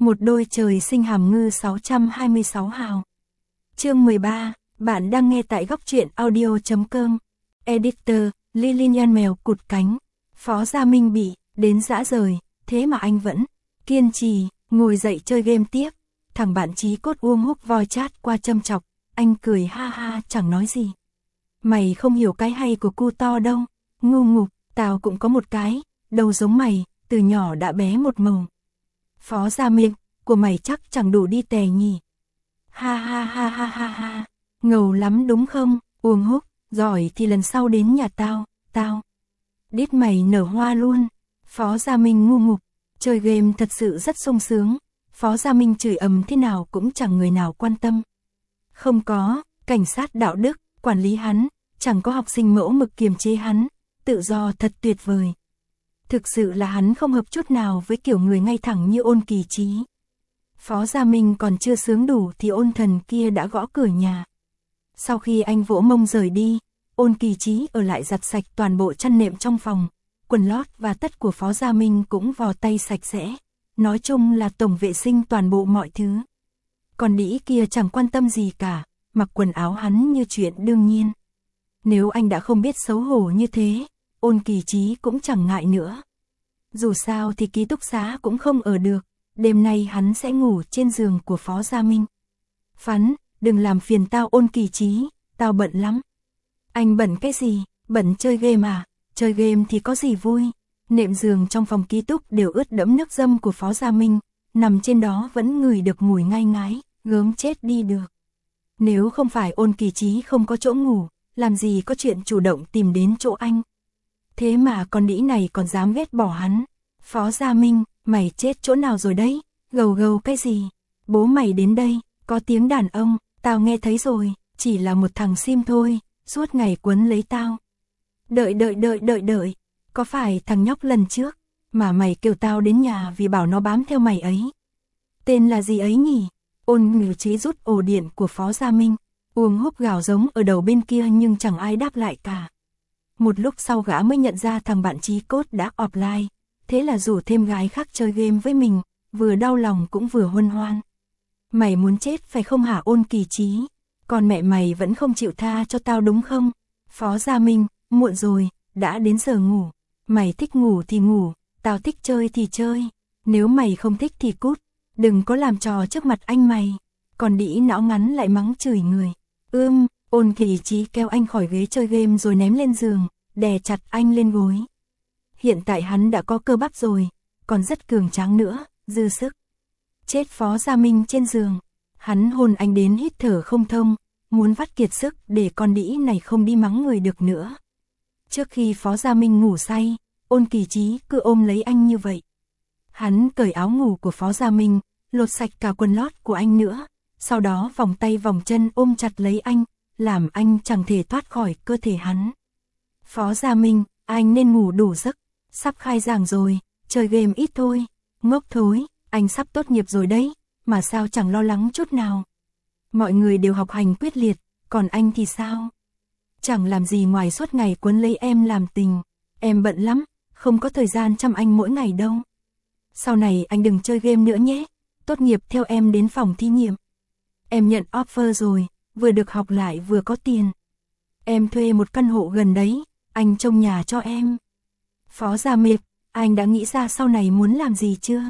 Một đôi trời sinh hàm ngư 626 hào. Chương 13, bạn đang nghe tại góc truyện audio.com. Editor, Lilian mèo cụt cánh. Phó Gia Minh bị đến dã rời, thế mà anh vẫn kiên trì, ngồi dậy chơi game tiếp. Thằng bạn chí cốt Uông Húc voi chat qua châm chọc, anh cười ha ha chẳng nói gì. Mày không hiểu cái hay của cu to đâu, ngu ngục, tao cũng có một cái, đầu giống mày, từ nhỏ đã bé một màu. Phó Gia Minh, của mày chắc chẳng đủ đi tè nhỉ. Ha ha ha ha ha ha, ngầu lắm đúng không, Uông Húc, giỏi thì lần sau đến nhà tao. Đít mày nở hoa luôn. Phó Gia Minh ngu ngục, chơi game thật sự rất sung sướng. Phó Gia Minh chửi ầm thế nào cũng chẳng người nào quan tâm. Không có cảnh sát đạo đức quản lý hắn, chẳng có học sinh mẫu mực kiềm chế hắn, tự do thật tuyệt vời. Thực sự là hắn không hợp chút nào với kiểu người ngay thẳng như Ôn Kỳ Chí. Phó Gia Minh còn chưa sướng đủ thì ôn thần kia đã gõ cửa nhà. Sau khi anh vỗ mông rời đi, Ôn Kỳ Chí ở lại giặt sạch toàn bộ chăn nệm trong phòng, quần lót và tất của Phó Gia Minh cũng vò tay sạch sẽ. Nói chung là tổng vệ sinh toàn bộ mọi thứ. Còn đĩ kia chẳng quan tâm gì cả, mặc quần áo hắn như chuyện đương nhiên. Nếu anh đã không biết xấu hổ như thế, Ôn Kỳ Chí cũng chẳng ngại nữa. Dù sao thì ký túc xá cũng không ở được, đêm nay hắn sẽ ngủ trên giường của Phó Gia Minh. Phắn, đừng làm phiền tao Ôn Kỳ Chí, tao bận lắm. Anh bận cái gì, bận chơi game à, chơi game thì có gì vui. Nệm giường trong phòng ký túc đều ướt đẫm nước dâm của Phó Gia Minh, nằm trên đó vẫn ngửi được mùi ngai ngái, gớm chết đi được. Nếu không phải Ôn Kỳ Chí không có chỗ ngủ, làm gì có chuyện chủ động tìm đến chỗ anh. Thế mà con đĩ này còn dám ghét bỏ hắn. Phó Gia Minh, mày chết chỗ nào rồi đấy, gầu gầu cái gì? Bố mày đến đây, có tiếng đàn ông, tao nghe thấy rồi, chỉ là một thằng sim thôi, suốt ngày quấn lấy tao. Đợi, có phải thằng nhóc lần trước, mà mày kêu tao đến nhà vì bảo nó bám theo mày ấy? Tên là gì ấy nhỉ? Ôn Ngự Chí rút ổ điện của Phó Gia Minh, Uông Húc gào giống ở đầu bên kia nhưng chẳng ai đáp lại cả. Một lúc sau gã mới nhận ra thằng bạn chí cốt đã offline, thế là rủ thêm gái khác chơi game với mình, vừa đau lòng cũng vừa huân hoan. Mày muốn chết phải không hả Ôn Kỳ Chí? Còn mẹ mày vẫn không chịu tha cho tao đúng không? Phó Gia Minh, muộn rồi, đã đến giờ ngủ. Mày thích ngủ thì ngủ, tao thích chơi thì chơi. Nếu mày không thích thì cút, đừng có làm trò trước mặt anh mày. Còn đĩ não ngắn lại mắng chửi người. Ôn Kỳ Chí kéo anh khỏi ghế chơi game rồi ném lên giường, đè chặt anh lên gối. Hiện tại hắn đã có cơ bắp rồi, còn rất cường tráng nữa, dư sức. Chết Phó Gia Minh trên giường, hắn hôn anh đến hít thở không thông, muốn vắt kiệt sức để con đĩ này không đi mắng người được nữa. Trước khi Phó Gia Minh ngủ say, Ôn Kỳ Chí cứ ôm lấy anh như vậy. Hắn cởi áo ngủ của Phó Gia Minh, lột sạch cả quần lót của anh nữa, sau đó vòng tay vòng chân ôm chặt lấy anh, làm anh chẳng thể thoát khỏi cơ thể hắn. Phó Gia Minh, anh nên ngủ đủ giấc, sắp khai giảng rồi, chơi game ít thôi. Ngốc thối, anh sắp tốt nghiệp rồi đấy, mà sao chẳng lo lắng chút nào. Mọi người đều học hành quyết liệt, còn anh thì sao? Chẳng làm gì ngoài suốt ngày quấn lấy em làm tình, em bận lắm, không có thời gian chăm anh mỗi ngày đâu. Sau này anh đừng chơi game nữa nhé, tốt nghiệp theo em đến phòng thí nghiệm. Em nhận offer rồi, vừa được học lại vừa có tiền. Em thuê một căn hộ gần đấy, anh trông nhà cho em. Phó Gia Minh, anh đã nghĩ ra sau này muốn làm gì chưa?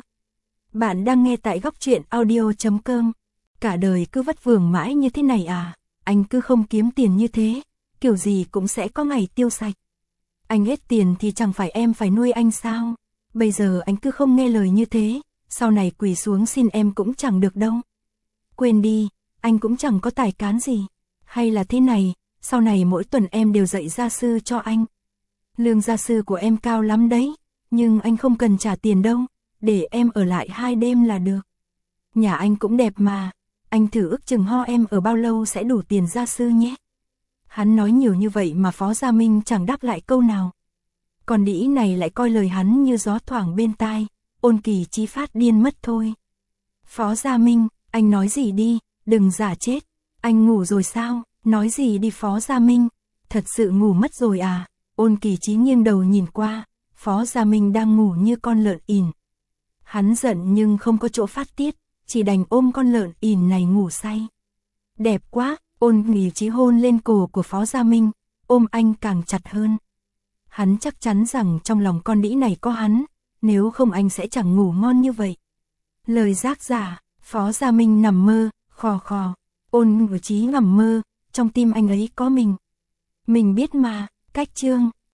Bạn đang nghe tại góc truyện audio.com. Cả đời cứ vất vưởng mãi như thế này à? Anh cứ không kiếm tiền như thế, kiểu gì cũng sẽ có ngày tiêu sạch. Anh hết tiền thì chẳng phải em phải nuôi anh sao? Bây giờ anh cứ không nghe lời như thế, sau này quỳ xuống xin em cũng chẳng được đâu. Quên đi, anh cũng chẳng có tài cán gì. Hay là thế này, sau này mỗi tuần em đều dạy gia sư cho anh. Lương gia sư của em cao lắm đấy, nhưng anh không cần trả tiền đâu, để em ở lại 2 đêm là được. Nhà anh cũng đẹp mà, anh thử ước chừng ho em ở bao lâu sẽ đủ tiền gia sư nhé. Hắn nói nhiều như vậy mà Phó Gia Minh chẳng đáp lại câu nào. Còn đĩ này lại coi lời hắn như gió thoảng bên tai, Ôn Kỳ Chí phát điên mất thôi. Phó Gia Minh, anh nói gì đi, đừng giả chết. Anh ngủ rồi sao, nói gì đi Phó Gia Minh, thật sự ngủ mất rồi à? Ôn Kỳ Chí nghiêng đầu nhìn qua, Phó Gia Minh đang ngủ như con lợn ỉn. Hắn giận nhưng không có chỗ phát tiết, chỉ đành ôm con lợn ỉn này ngủ say. Đẹp quá, Ôn Nghỉ Trí hôn lên cổ của Phó Gia Minh, ôm anh càng chặt hơn. Hắn chắc chắn rằng trong lòng con đĩ này có hắn, nếu không anh sẽ chẳng ngủ ngon như vậy. Lời giác giả, Phó Gia Minh nằm mơ, khò khò, Ôn Nghỉ Trí nằm mơ, trong tim anh ấy có mình. Mình biết mà, cách chương.